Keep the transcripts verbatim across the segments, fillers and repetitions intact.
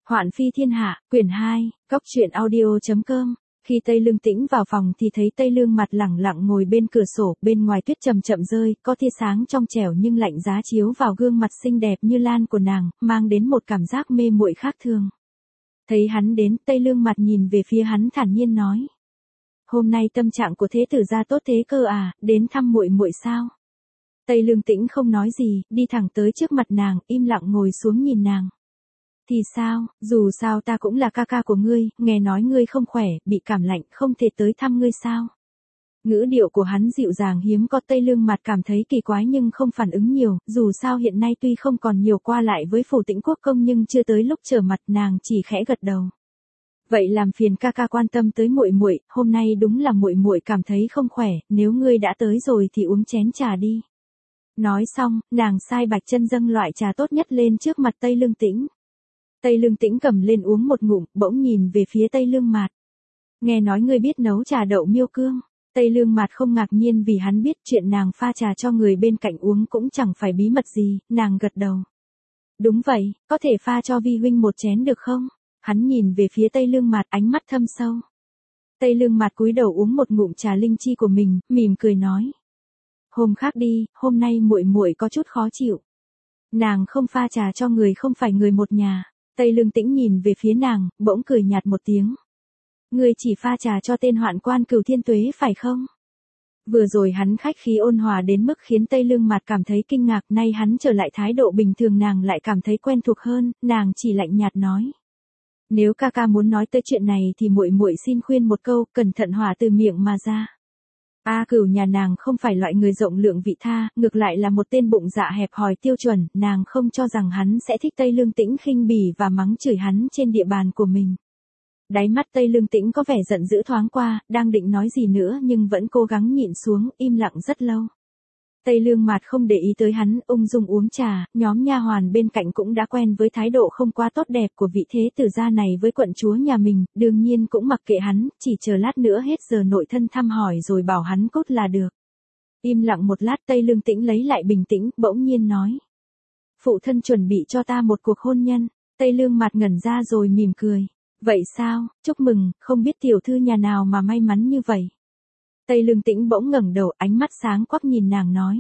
Hoạn phi thiên hạ, quyển hai, góc truyện audio chấm com. Khi Tây Lương Tĩnh vào phòng thì thấy Tây Lương mặt lẳng lặng ngồi bên cửa sổ, bên ngoài tuyết chậm chậm rơi, có tia sáng trong trẻo nhưng lạnh giá chiếu vào gương mặt xinh đẹp như lan của nàng, mang đến một cảm giác mê muội khác thường. Thấy hắn đến, Tây Lương mặt nhìn về phía hắn thản nhiên nói: "Hôm nay tâm trạng của thế tử gia tốt thế cơ à, đến thăm muội muội sao?" Tây Lương Tĩnh không nói gì, đi thẳng tới trước mặt nàng, im lặng ngồi xuống nhìn nàng. "Thì sao, dù sao ta cũng là ca ca của ngươi, nghe nói ngươi không khỏe, bị cảm lạnh, không thể tới thăm ngươi sao?" Ngữ điệu của hắn dịu dàng hiếm có. Tây Lương mặt cảm thấy kỳ quái nhưng không phản ứng nhiều, dù sao hiện nay tuy không còn nhiều qua lại với phủ Tĩnh Quốc công nhưng chưa tới lúc trở mặt, nàng chỉ khẽ gật đầu. "Vậy làm phiền ca ca quan tâm tới muội muội, hôm nay đúng là muội muội cảm thấy không khỏe, nếu ngươi đã tới rồi thì uống chén trà đi." Nói xong, nàng sai Bạch Chân dâng loại trà tốt nhất lên trước mặt Tây Lương Tĩnh. Tây Lương Tĩnh cầm lên uống một ngụm, bỗng nhìn về phía Tây Lương Mạt. "Nghe nói ngươi biết nấu trà đậu miêu cương." Tây Lương Mạt không ngạc nhiên vì hắn biết chuyện nàng pha trà cho người bên cạnh uống cũng chẳng phải bí mật gì, nàng gật đầu. "Đúng vậy, có thể pha cho vi huynh một chén được không?" Hắn nhìn về phía Tây Lương Mạt, ánh mắt thâm sâu. Tây Lương Mạt cúi đầu uống một ngụm trà linh chi của mình, mỉm cười nói: "Hôm khác đi, hôm nay muội muội có chút khó chịu." Nàng không pha trà cho người không phải người một nhà. Tây Lương Tĩnh nhìn về phía nàng, bỗng cười nhạt một tiếng. "Ngươi chỉ pha trà cho tên hoạn quan Cửu Thiên Tuế phải không?" Vừa rồi hắn khách khí ôn hòa đến mức khiến Tây Lương Mạt cảm thấy kinh ngạc, nay hắn trở lại thái độ bình thường nàng lại cảm thấy quen thuộc hơn, nàng chỉ lạnh nhạt nói: "Nếu ca ca muốn nói tới chuyện này thì muội muội xin khuyên một câu, cẩn thận hỏa từ miệng mà ra." A Cửu nhà nàng không phải loại người rộng lượng vị tha, ngược lại là một tên bụng dạ hẹp hòi tiêu chuẩn, nàng không cho rằng hắn sẽ thích Tây Lương Tĩnh khinh bỉ và mắng chửi hắn trên địa bàn của mình. Đáy mắt Tây Lương Tĩnh có vẻ giận dữ thoáng qua, đang định nói gì nữa nhưng vẫn cố gắng nhịn xuống, im lặng rất lâu. Tây Lương Mạt không để ý tới hắn, ung dung uống trà, nhóm nha hoàn bên cạnh cũng đã quen với thái độ không quá tốt đẹp của vị thế tử gia này với quận chúa nhà mình, đương nhiên cũng mặc kệ hắn, chỉ chờ lát nữa hết giờ nội thân thăm hỏi rồi bảo hắn cốt là được. Im lặng một lát Tây Lương Tĩnh lấy lại bình tĩnh, bỗng nhiên nói: "Phụ thân chuẩn bị cho ta một cuộc hôn nhân." Tây Lương Mạt ngẩn ra rồi mỉm cười. "Vậy sao, chúc mừng, không biết tiểu thư nhà nào mà may mắn như vậy." Tây Lương Tĩnh bỗng ngẩng đầu, ánh mắt sáng quắc nhìn nàng nói: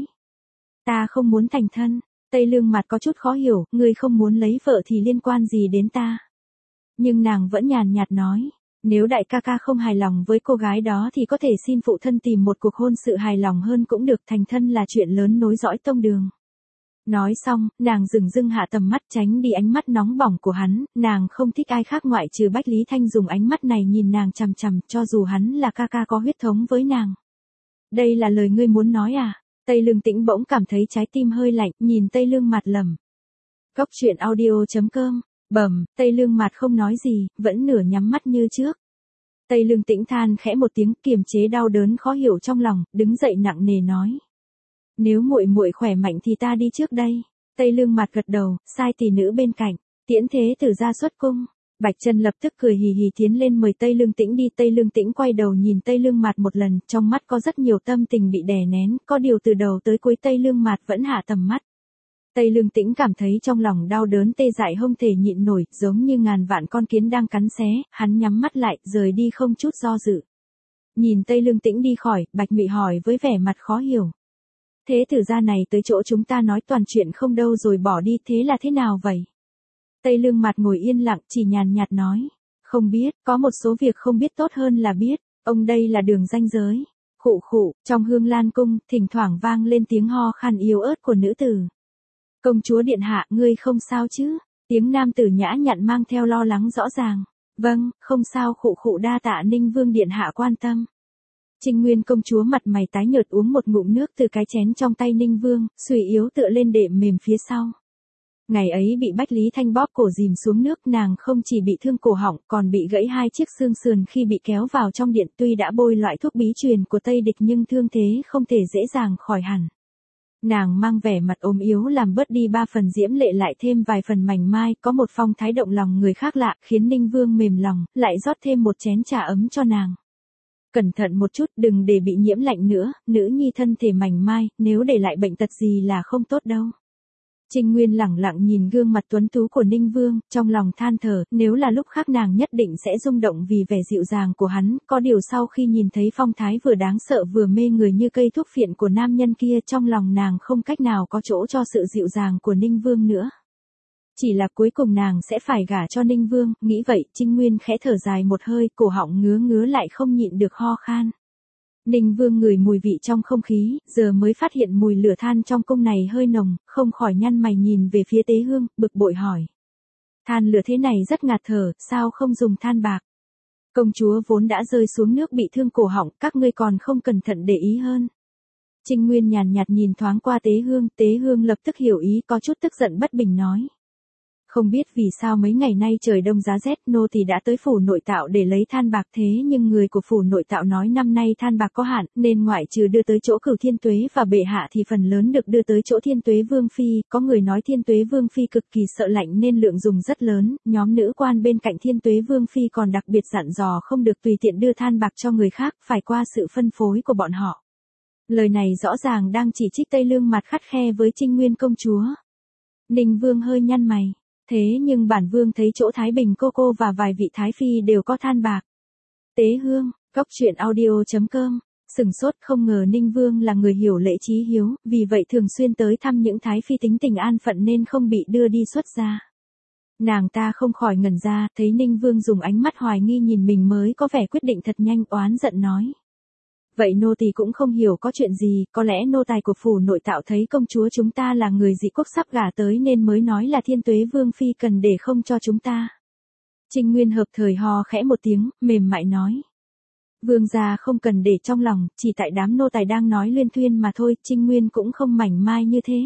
"Ta không muốn thành thân." Tây Lương Mạt có chút khó hiểu, "Ngươi không muốn lấy vợ thì liên quan gì đến ta?" Nhưng nàng vẫn nhàn nhạt nói: "Nếu đại ca ca không hài lòng với cô gái đó thì có thể xin phụ thân tìm một cuộc hôn sự hài lòng hơn cũng được, thành thân là chuyện lớn nối dõi tông đường." Nói xong, nàng dừng dưng hạ tầm mắt tránh đi ánh mắt nóng bỏng của hắn, nàng không thích ai khác ngoại trừ Bách Lý Thanh dùng ánh mắt này nhìn nàng chằm chằm, cho dù hắn là ca ca có huyết thống với nàng. "Đây là lời ngươi muốn nói à?" Tây Lương Tĩnh bỗng cảm thấy trái tim hơi lạnh, nhìn Tây Lương Mạt lẩm. Góc truyện audio chấm com. Bẩm, Tây Lương Mạt không nói gì, vẫn nửa nhắm mắt như trước. Tây Lương Tĩnh than khẽ một tiếng, kiềm chế đau đớn khó hiểu trong lòng, đứng dậy nặng nề nói: "Nếu muội muội khỏe mạnh thì ta đi trước đây." Tây Lương Mạt gật đầu, sai tỷ nữ bên cạnh tiễn thế tử gia xuất cung. Bạch Chân lập tức cười hì hì tiến lên mời Tây Lương Tĩnh đi. Tây Lương Tĩnh quay đầu nhìn Tây Lương Mạt một lần, trong mắt có rất nhiều tâm tình bị đè nén, có điều từ đầu tới cuối Tây Lương Mạt vẫn hạ tầm mắt. Tây Lương Tĩnh cảm thấy trong lòng đau đớn tê dại không thể nhịn nổi, giống như ngàn vạn con kiến đang cắn xé, hắn nhắm mắt lại, rời đi không chút do dự. Nhìn Tây Lương Tĩnh đi khỏi, Bạch Mị hỏi với vẻ mặt khó hiểu: "Thế tử gia này tới chỗ chúng ta nói toàn chuyện không đâu rồi bỏ đi, thế là thế nào vậy?" Tây Lương Mạt ngồi yên lặng, chỉ nhàn nhạt nói: "Không biết, có một số việc không biết tốt hơn là biết, ông đây là đường ranh giới." Khụ khụ, trong Hương Lan cung, thỉnh thoảng vang lên tiếng ho khan yếu ớt của nữ tử. "Công chúa điện hạ, ngươi không sao chứ?" Tiếng nam tử nhã nhặn mang theo lo lắng rõ ràng. "Vâng, không sao." Khụ khụ, "Đa tạ Ninh Vương điện hạ quan tâm." Trinh Nguyên công chúa mặt mày tái nhợt uống một ngụm nước từ cái chén trong tay Ninh Vương, suy yếu tựa lên đệm mềm phía sau. Ngày ấy bị Bách Lý Thanh bóp cổ dìm xuống nước, nàng không chỉ bị thương cổ họng còn bị gãy hai chiếc xương sườn khi bị kéo vào trong điện, tuy đã bôi loại thuốc bí truyền của Tây địch nhưng thương thế không thể dễ dàng khỏi hẳn. Nàng mang vẻ mặt ốm yếu làm bớt đi ba phần diễm lệ lại thêm vài phần mảnh mai, có một phong thái động lòng người khác lạ, khiến Ninh Vương mềm lòng, lại rót thêm một chén trà ấm cho nàng. "Cẩn thận một chút, đừng để bị nhiễm lạnh nữa, nữ nhi thân thể mảnh mai, nếu để lại bệnh tật gì là không tốt đâu." Trinh Nguyên lẳng lặng nhìn gương mặt tuấn tú của Ninh Vương, trong lòng than thở, nếu là lúc khác nàng nhất định sẽ rung động vì vẻ dịu dàng của hắn, có điều sau khi nhìn thấy phong thái vừa đáng sợ vừa mê người như cây thuốc phiện của nam nhân kia, trong lòng nàng không cách nào có chỗ cho sự dịu dàng của Ninh Vương nữa. Chỉ là cuối cùng nàng sẽ phải gả cho Ninh Vương, nghĩ vậy, Trinh Nguyên khẽ thở dài một hơi, cổ họng ngứa ngứa lại không nhịn được ho khan. Ninh Vương ngửi mùi vị trong không khí, giờ mới phát hiện mùi lửa than trong cung này hơi nồng, không khỏi nhăn mày nhìn về phía Tế Hương, bực bội hỏi. Than lửa thế này rất ngạt thở, sao không dùng than bạc? Công chúa vốn đã rơi xuống nước bị thương cổ họng, các ngươi còn không cẩn thận để ý hơn. Trinh Nguyên nhàn nhạt nhìn thoáng qua Tế Hương, Tế Hương lập tức hiểu ý, có chút tức giận bất bình nói. Không biết vì sao mấy ngày nay trời đông giá rét, nô tỳ đã tới phủ nội tạo để lấy than bạc, thế nhưng người của phủ nội tạo nói năm nay than bạc có hạn, nên ngoại trừ đưa tới chỗ Cửu Thiên Tuế và bệ hạ thì phần lớn được đưa tới chỗ Thiên Tuế Vương phi, có người nói Thiên Tuế Vương phi cực kỳ sợ lạnh nên lượng dùng rất lớn, nhóm nữ quan bên cạnh Thiên Tuế Vương phi còn đặc biệt dặn dò không được tùy tiện đưa than bạc cho người khác, phải qua sự phân phối của bọn họ. Lời này rõ ràng đang chỉ trích Tây Lương mặt khắt khe với Trinh Nguyên công chúa. Ninh Vương hơi nhăn mày. Thế nhưng bản vương thấy chỗ Thái Bình cô cô và vài vị thái phi đều có than bạc. Tế Hương, Cóc Truyện Audio chấm com, sừng sốt không ngờ Ninh Vương là người hiểu lễ trí hiếu, vì vậy thường xuyên tới thăm những thái phi tính tình an phận nên không bị đưa đi xuất gia. Nàng ta không khỏi ngẩn ra, thấy Ninh Vương dùng ánh mắt hoài nghi nhìn mình mới có vẻ quyết định thật nhanh, oán giận nói. Vậy nô tỳ cũng không hiểu có chuyện gì, có lẽ nô tài của phủ nội tạo thấy công chúa chúng ta là người dị quốc sắp gả tới nên mới nói là Thiên Tuế Vương phi cần để không cho chúng ta. Trinh Nguyên hợp thời ho khẽ một tiếng, mềm mại nói. Vương gia không cần để trong lòng, chỉ tại đám nô tài đang nói luyên thuyên mà thôi, Trinh Nguyên cũng không mảnh mai như thế.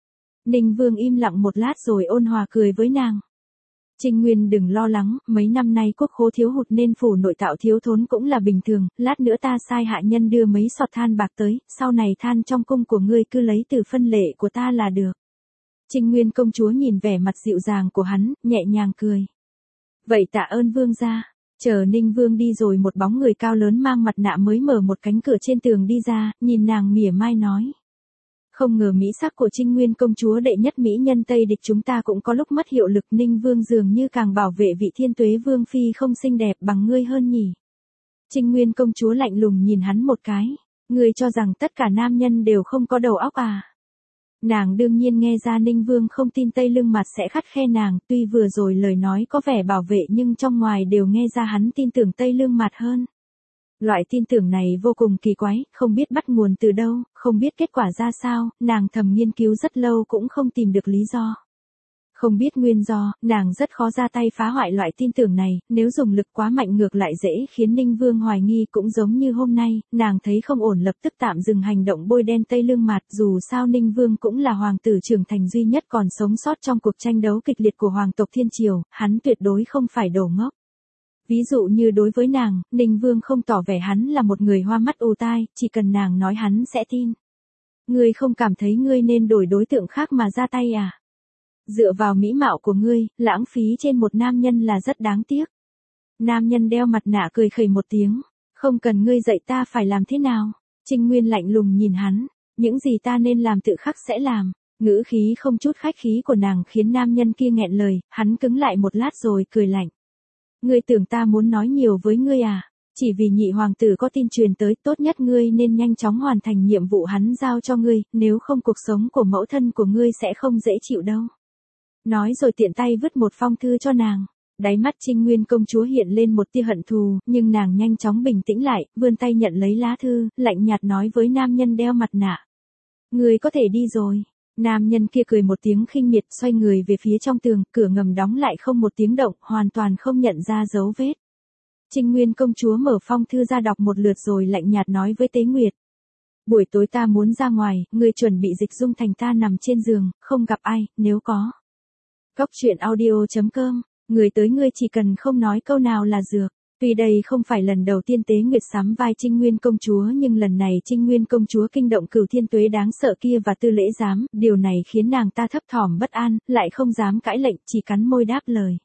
Ninh Vương im lặng một lát rồi ôn hòa cười với nàng. Trinh Nguyên đừng lo lắng, mấy năm nay quốc khố thiếu hụt nên phủ nội tạo thiếu thốn cũng là bình thường, lát nữa ta sai hạ nhân đưa mấy sọt than bạc tới, sau này than trong cung của ngươi cứ lấy từ phân lệ của ta là được. Trinh Nguyên công chúa nhìn vẻ mặt dịu dàng của hắn, nhẹ nhàng cười. Vậy tạ ơn vương gia. Chờ Ninh Vương đi rồi một bóng người cao lớn mang mặt nạ mới mở một cánh cửa trên tường đi ra, nhìn nàng mỉa mai nói. Không ngờ mỹ sắc của Trinh Nguyên công chúa đệ nhất mỹ nhân Tây địch chúng ta cũng có lúc mất hiệu lực, Ninh Vương dường như càng bảo vệ vị Thiên Tuế Vương phi không xinh đẹp bằng ngươi hơn nhỉ. Trinh Nguyên công chúa lạnh lùng nhìn hắn một cái, ngươi cho rằng tất cả nam nhân đều không có đầu óc à. Nàng đương nhiên nghe ra Ninh Vương không tin Tây Lương mặt sẽ khắt khe nàng, tuy vừa rồi lời nói có vẻ bảo vệ nhưng trong ngoài đều nghe ra hắn tin tưởng Tây Lương mặt hơn. Loại tin tưởng này vô cùng kỳ quái, không biết bắt nguồn từ đâu, không biết kết quả ra sao, nàng thầm nghiên cứu rất lâu cũng không tìm được lý do. Không biết nguyên do, nàng rất khó ra tay phá hoại loại tin tưởng này, nếu dùng lực quá mạnh ngược lại dễ khiến Ninh Vương hoài nghi, cũng giống như hôm nay, nàng thấy không ổn lập tức tạm dừng hành động bôi đen Tây Lương Mạt, dù sao Ninh Vương cũng là hoàng tử trưởng thành duy nhất còn sống sót trong cuộc tranh đấu kịch liệt của hoàng tộc Thiên Triều, hắn tuyệt đối không phải đồ ngốc. Ví dụ như đối với nàng, Ninh Vương không tỏ vẻ hắn là một người hoa mắt ù tai, chỉ cần nàng nói hắn sẽ tin. Ngươi không cảm thấy ngươi nên đổi đối tượng khác mà ra tay à? Dựa vào mỹ mạo của ngươi, lãng phí trên một nam nhân là rất đáng tiếc. Nam nhân đeo mặt nạ cười khẩy một tiếng, không cần ngươi dạy ta phải làm thế nào. Trinh Nguyên lạnh lùng nhìn hắn, những gì ta nên làm tự khắc sẽ làm. Ngữ khí không chút khách khí của nàng khiến nam nhân kia nghẹn lời, hắn cứng lại một lát rồi cười lạnh. Ngươi tưởng ta muốn nói nhiều với ngươi à? Chỉ vì nhị hoàng tử có tin truyền tới, tốt nhất ngươi nên nhanh chóng hoàn thành nhiệm vụ hắn giao cho ngươi, nếu không cuộc sống của mẫu thân của ngươi sẽ không dễ chịu đâu. Nói rồi tiện tay vứt một phong thư cho nàng. Đáy mắt Trinh Nguyên công chúa hiện lên một tia hận thù, nhưng nàng nhanh chóng bình tĩnh lại, vươn tay nhận lấy lá thư, lạnh nhạt nói với nam nhân đeo mặt nạ. Ngươi có thể đi rồi. Nam nhân kia cười một tiếng khinh miệt, xoay người về phía trong tường, cửa ngầm đóng lại không một tiếng động, hoàn toàn không nhận ra dấu vết. Trinh Nguyên công chúa mở phong thư ra đọc một lượt rồi lạnh nhạt nói với Tế Nguyệt. Buổi tối ta muốn ra ngoài, ngươi chuẩn bị dịch dung thành ta nằm trên giường, không gặp ai, nếu có. Cóc Truyện Audio chấm com, người tới ngươi chỉ cần không nói câu nào là dược. Tuy đây không phải lần đầu tiên Tế Nguyệt sắm vai Trinh Nguyên công chúa nhưng lần này Trinh Nguyên công chúa kinh động Cửu Thiên Tuế đáng sợ kia và Tư Lễ Giám, điều này khiến nàng ta thấp thỏm bất an, lại không dám cãi lệnh, chỉ cắn môi đáp lời.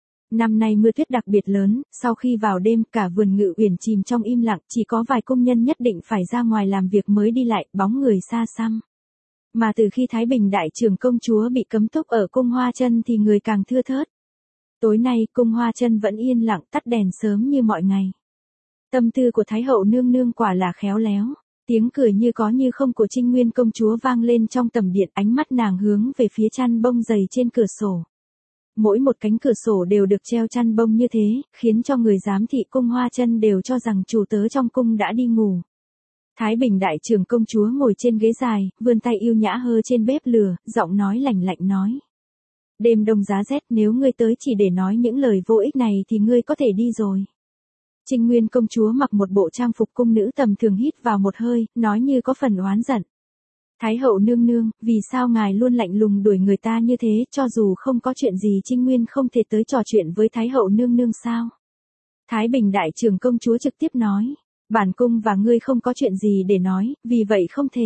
Năm nay mưa tuyết đặc biệt lớn, sau khi vào đêm cả vườn Ngự Uyển chìm trong im lặng, chỉ có vài công nhân nhất định phải ra ngoài làm việc mới đi lại, bóng người xa xăm. Mà từ khi Thái Bình đại trưởng công chúa bị cấm túc ở cung Hoa Chân thì người càng thưa thớt. Tối nay cung Hoa Chân vẫn yên lặng tắt đèn sớm như mọi ngày. Tâm tư của Thái hậu nương nương quả là khéo léo. Tiếng cười như có như không của Trinh Nguyên công chúa vang lên trong tầm điện, ánh mắt nàng hướng về phía chăn bông dày trên cửa sổ. Mỗi một cánh cửa sổ đều được treo chăn bông như thế, khiến cho người giám thị cung Hoa Chân đều cho rằng chủ tớ trong cung đã đi ngủ. Thái Bình đại trưởng công chúa ngồi trên ghế dài, vươn tay yêu nhã hơ trên bếp lửa, giọng nói lạnh lạnh nói. Đêm đông giá rét, nếu ngươi tới chỉ để nói những lời vô ích này thì ngươi có thể đi rồi. Trinh Nguyên công chúa mặc một bộ trang phục cung nữ tầm thường, hít vào một hơi, nói như có phần oán giận. Thái hậu nương nương, vì sao ngài luôn lạnh lùng đuổi người ta như thế, cho dù không có chuyện gì Trinh Nguyên không thể tới trò chuyện với Thái hậu nương nương sao? Thái Bình đại trưởng công chúa trực tiếp nói, bản cung và ngươi không có chuyện gì để nói, vì vậy không thể.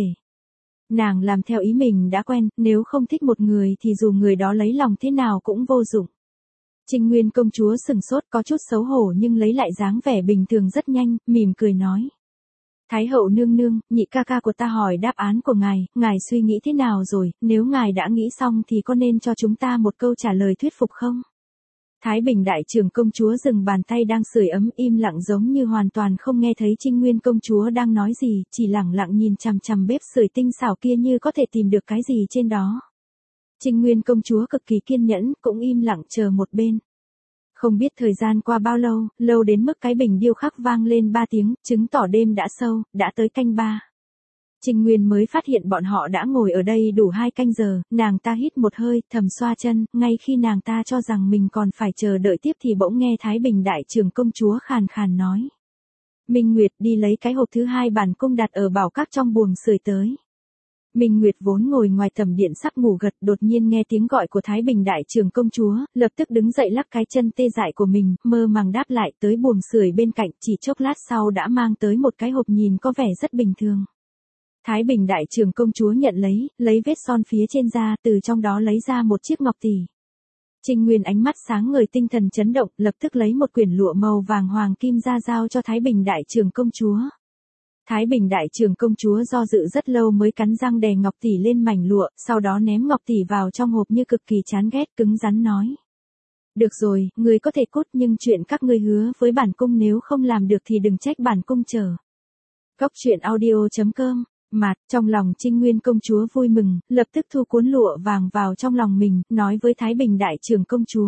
Nàng làm theo ý mình đã quen, nếu không thích một người thì dù người đó lấy lòng thế nào cũng vô dụng. Trinh Nguyên công chúa sừng sốt, có chút xấu hổ nhưng lấy lại dáng vẻ bình thường rất nhanh, mỉm cười nói. Thái hậu nương nương, nhị ca ca của ta hỏi đáp án của ngài, ngài suy nghĩ thế nào rồi, nếu ngài đã nghĩ xong thì có nên cho chúng ta một câu trả lời thuyết phục không? Thái Bình đại trưởng công chúa dừng bàn tay đang sưởi ấm, im lặng giống như hoàn toàn không nghe thấy Trinh Nguyên công chúa đang nói gì, chỉ lẳng lặng nhìn chằm chằm bếp sưởi tinh xảo kia như có thể tìm được cái gì trên đó. Trinh Nguyên công chúa cực kỳ kiên nhẫn, cũng im lặng chờ một bên. Không biết thời gian qua bao lâu, lâu đến mức cái bình điêu khắc vang lên ba tiếng, chứng tỏ đêm đã sâu, đã tới canh ba. Trinh Nguyên mới phát hiện bọn họ đã ngồi ở đây đủ hai canh giờ, nàng ta hít một hơi, thầm xoa chân, ngay khi nàng ta cho rằng mình còn phải chờ đợi tiếp thì bỗng nghe Thái Bình đại trưởng công chúa khàn khàn nói. Minh Nguyệt đi lấy cái hộp thứ hai bản cung đặt ở bảo các trong buồng sưởi tới. Minh Nguyệt vốn ngồi ngoài tầm điện sắp ngủ gật, đột nhiên nghe tiếng gọi của Thái Bình đại trưởng công chúa, lập tức đứng dậy lắc cái chân tê dại của mình, mơ màng đáp lại tới buồng sưởi bên cạnh, chỉ chốc lát sau đã mang tới một cái hộp nhìn có vẻ rất bình thường. Thái Bình đại trưởng công chúa nhận lấy, lấy vết son phía trên ra, từ trong đó lấy ra một chiếc ngọc tỷ. Trinh Nguyên ánh mắt sáng ngời, tinh thần chấn động, lập tức lấy một quyển lụa màu vàng hoàng kim ra giao cho Thái Bình đại trưởng công chúa. Thái Bình đại trưởng công chúa do dự rất lâu mới cắn răng đè ngọc tỷ lên mảnh lụa, sau đó ném ngọc tỷ vào trong hộp như cực kỳ chán ghét, cứng rắn nói. Được rồi, ngươi có thể cút, nhưng chuyện các ngươi hứa với bản cung nếu không làm được thì đừng trách bản cung chờ. Cốc truyện audio chấm com. Mạt, trong lòng Trinh Nguyên công chúa vui mừng, lập tức thu cuốn lụa vàng vào trong lòng mình, nói với Thái Bình đại trưởng công chúa.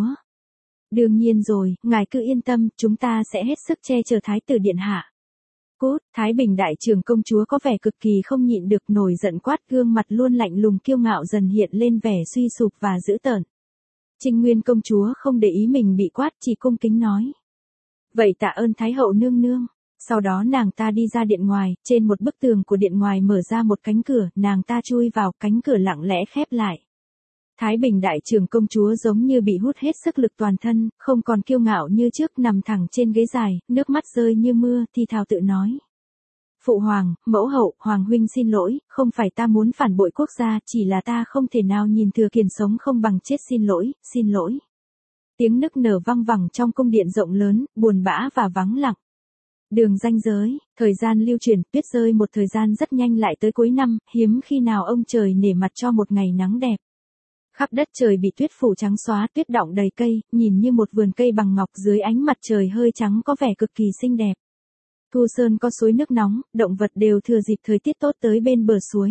Đương nhiên rồi, ngài cứ yên tâm, chúng ta sẽ hết sức che chở thái tử điện hạ. Cút, Thái Bình đại trưởng công chúa có vẻ cực kỳ không nhịn được, nổi giận quát, gương mặt luôn lạnh lùng kiêu ngạo dần hiện lên vẻ suy sụp và dữ tợn. Trinh Nguyên công chúa không để ý mình bị quát, chỉ cung kính nói. Vậy tạ ơn Thái hậu nương nương. Sau đó nàng ta đi ra điện ngoài, trên một bức tường của điện ngoài mở ra một cánh cửa, nàng ta chui vào, cánh cửa lặng lẽ khép lại. Thái Bình đại trưởng công chúa giống như bị hút hết sức lực toàn thân, không còn kiêu ngạo như trước, nằm thẳng trên ghế dài, nước mắt rơi như mưa, thì thào tự nói. Phụ hoàng, mẫu hậu, hoàng huynh xin lỗi, không phải ta muốn phản bội quốc gia, chỉ là ta không thể nào nhìn Thừa Kiền sống không bằng chết, xin lỗi, xin lỗi. Tiếng nức nở văng vẳng trong cung điện rộng lớn, buồn bã và vắng lặng. Đường ranh giới, thời gian lưu chuyển, tuyết rơi một thời gian rất nhanh lại tới cuối năm, hiếm khi nào ông trời nể mặt cho một ngày nắng đẹp. Khắp đất trời bị tuyết phủ trắng xóa, tuyết đọng đầy cây, nhìn như một vườn cây bằng ngọc dưới ánh mặt trời hơi trắng có vẻ cực kỳ xinh đẹp. Thu Sơn có suối nước nóng, động vật đều thừa dịp thời tiết tốt tới bên bờ suối.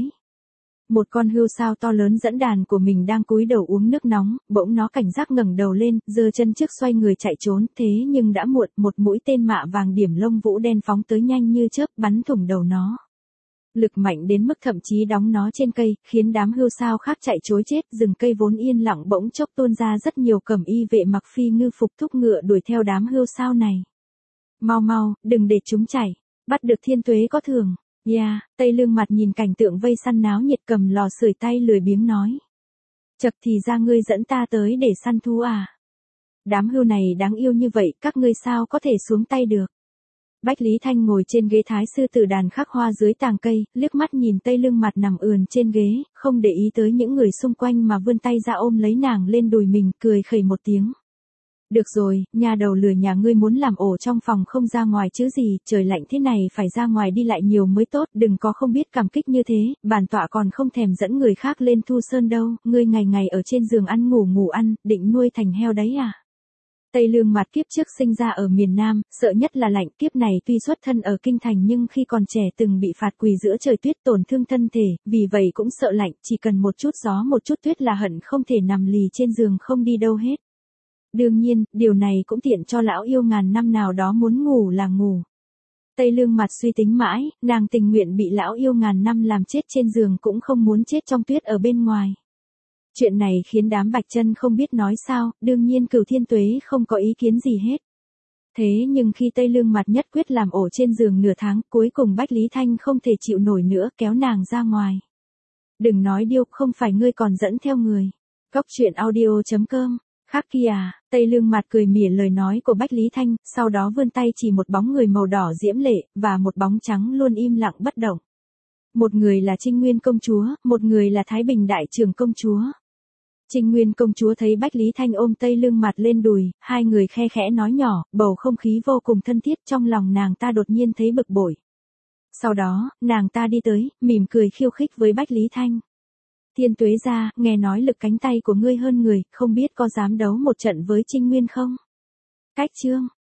Một con hươu sao to lớn dẫn đàn của mình đang cúi đầu uống nước nóng, bỗng nó cảnh giác ngẩng đầu lên, giơ chân trước xoay người chạy trốn, thế nhưng đã muộn, một mũi tên mạ vàng điểm lông vũ đen phóng tới nhanh như chớp, bắn thủng đầu nó. Lực mạnh đến mức thậm chí đóng nó trên cây, khiến đám hươu sao khác chạy trối chết, rừng cây vốn yên lặng bỗng chốc tuôn ra rất nhiều cẩm y vệ mặc phi ngư phục thúc ngựa đuổi theo đám hươu sao này. Mau mau, đừng để chúng chạy, bắt được thiên tuế có thưởng. Yeah, Tây Lương mặt nhìn cảnh tượng vây săn náo nhiệt, cầm lò sưởi tay lười biếng nói. Chật thì ra ngươi dẫn ta tới để săn thú à? Đám hươu này đáng yêu như vậy, các ngươi sao có thể xuống tay được? Bách Lý Thanh ngồi trên ghế thái sư tử đàn khắc hoa dưới tàng cây, liếc mắt nhìn Tây Lương mặt nằm ườn trên ghế, không để ý tới những người xung quanh mà vươn tay ra ôm lấy nàng lên đùi mình, cười khẩy một tiếng. Được rồi, nhà đầu lừa nhà ngươi muốn làm ổ trong phòng không ra ngoài chứ gì, trời lạnh thế này phải ra ngoài đi lại nhiều mới tốt, đừng có không biết cảm kích như thế, bản tọa còn không thèm dẫn người khác lên Thu Sơn đâu, ngươi ngày ngày ở trên giường ăn ngủ ngủ ăn, định nuôi thành heo đấy à? Tây Lương Mặt kiếp trước sinh ra ở miền Nam, sợ nhất là lạnh, kiếp này tuy xuất thân ở kinh thành nhưng khi còn trẻ từng bị phạt quỳ giữa trời tuyết tổn thương thân thể, vì vậy cũng sợ lạnh, chỉ cần một chút gió một chút tuyết là hận không thể nằm lì trên giường không đi đâu hết. Đương nhiên, điều này cũng tiện cho lão yêu ngàn năm nào đó muốn ngủ là ngủ. Tây Lương Mặt suy tính mãi, nàng tình nguyện bị lão yêu ngàn năm làm chết trên giường cũng không muốn chết trong tuyết ở bên ngoài. Chuyện này khiến đám Bạch Chân không biết nói sao, đương nhiên Cửu Thiên Tuế không có ý kiến gì hết. Thế nhưng khi Tây Lương Mặt nhất quyết làm ổ trên giường nửa tháng, cuối cùng Bách Lý Thanh không thể chịu nổi nữa, kéo nàng ra ngoài. Đừng nói điêu, không phải ngươi còn dẫn theo người. Cóc truyện audio chấm com. Khác kia à, Tây Lương Mặt cười mỉa lời nói của Bách Lý Thanh, sau đó vươn tay chỉ một bóng người màu đỏ diễm lệ, và một bóng trắng luôn im lặng bất động. Một người là Trinh Nguyên công chúa, một người là Thái Bình đại trưởng công chúa. Trinh Nguyên công chúa thấy Bách Lý Thanh ôm Tây Lương Mặt lên đùi, hai người khe khẽ nói nhỏ, bầu không khí vô cùng thân thiết, trong lòng nàng ta đột nhiên thấy bực bội. Sau đó, nàng ta đi tới, mỉm cười khiêu khích với Bách Lý Thanh. Thiên Tuế gia, nghe nói lực cánh tay của ngươi hơn người, không biết có dám đấu một trận với Trinh Nguyên không? Cách chương